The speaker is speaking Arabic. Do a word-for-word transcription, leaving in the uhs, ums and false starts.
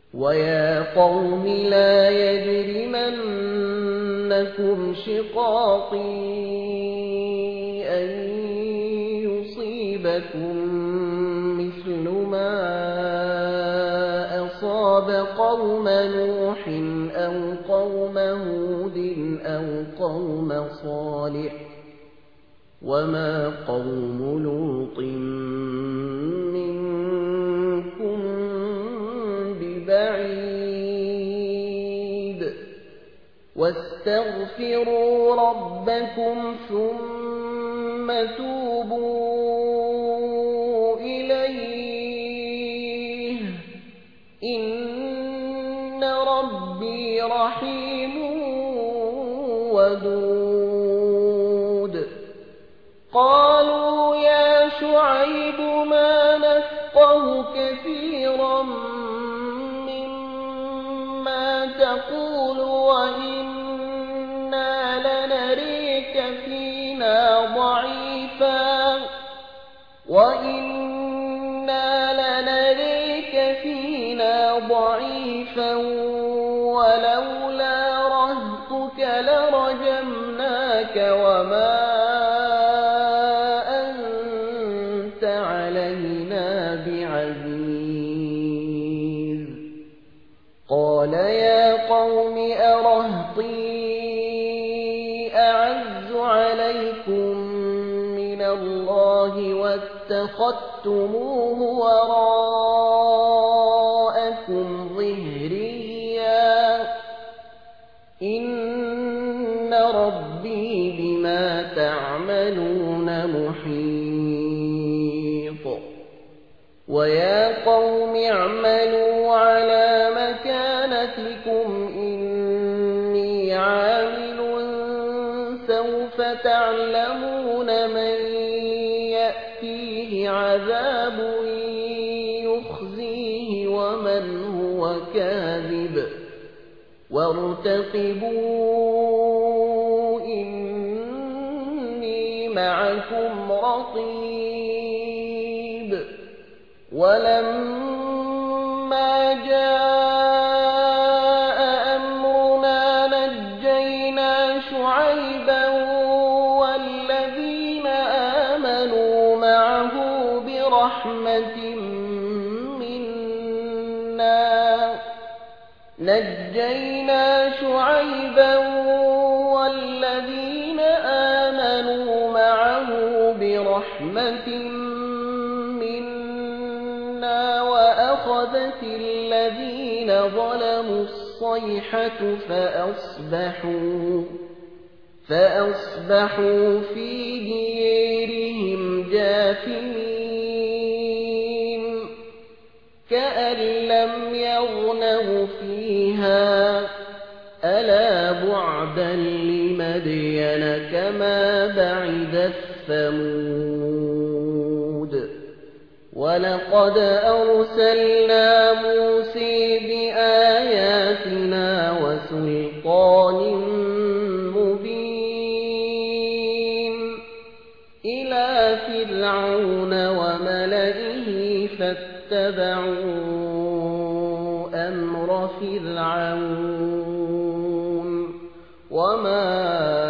وَيَا قَوْمِ لَا يَجْرِمَنَّكُمْ شِقَاقِي أَن يُصِيبَكُم مِّثْلُ مَا أَصَابَ قَوْمَ نُوحٍ أَوْ قَوْمَ هُودٍ أَوْ قَوْمَ صَالِحٍ ۚ وَمَا قَوْمُ لُوطٍ مِّنكُم بِبَعِيدٍ. وَاسْتَغْفِرُوا رَبَّكُمْ ثُمَّ تُوبُوا إِلَيْهِ ۚ إِنَّ رَبِّي رَحِيمٌ وَدُودٌ. قَالُوا يَا شُعَيْبُ مَا نَفْقَهُ كَثِيرًا مِّمَّا تَقُولُ وَإِنَّا لَنَرَيْكَ فِينَا ضَعِيفًا وَإِنَّا لَنَرَيْكَ فِينَا ضَعِيفًا وَلَوْلَا رَهْطُكَ لَرَجَمْنَاكَ وَمَا أَنتَ عَلَيْنَا بِعَزِيزٍ. قَالَ يَا قَوْمِ أَرَهْطِي أَعَزُّ عَلَيْكُم مِّنَ اللَّهِ وَاتَّخَذْتُمُوهُ وَرَاءَكُمْ ظِهْرِيًّا ۖ إِنَّ رَبِّي بِمَا تَعْمَلُونَ مُحِيطٌ. وَيَا قَوْمِ اعْمَلُوا عَلَىٰ مَكَانَتِكُمْ إِنِّي عَامِلٌ ۖ سَوْفَ تَعْلَمُونَ مَن يَأْتِيهِ عَذَابٌ يُخْزِيهِ وَمَنْ هُوَ كَاذِبٌ ۖ وَارْتَقِبُوا إِنِّي مَعَكُمْ رَقِيبٌ. وَلَمَّا جَاءَ أَمْرُنَا نَجَّيْنَا شُعَيْبًا وَالَّذِينَ آمَنُوا مَعَهُ بِرَحْمَةٍ مِّنَّا نَجَّيْنَا شُعَيْبًا وَالَّذِينَ آمَنُوا مَعَهُ بِرَحْمَةٍ مِّنَّا وَأَخَذَتِ الَّذِينَ ظَلَمُوا الصَّيْحَةُ فَأَصْبَحُوا فَأَصْبَحُوا فِي دِيَارِهِمْ جَاثِمِينَ كَأَن لَّمْ يَغْنَوْا فِيهَا ۗ أَلَا بُعْدًا لِّمَدْيَنَ كَمَا بَعِدَتْ ثَمُودُ. وَلَقَدْ أَرْسَلْنَا مُوسَىٰ بِآيَاتِنَا وَسُلْطَانٍ مُّبِينٍ إِلَىٰ فِرْعَوْنَ وَمَلَئِهِ فَاتَّبَعُوا أَمْرَ فِرْعَوْنَ وَمَا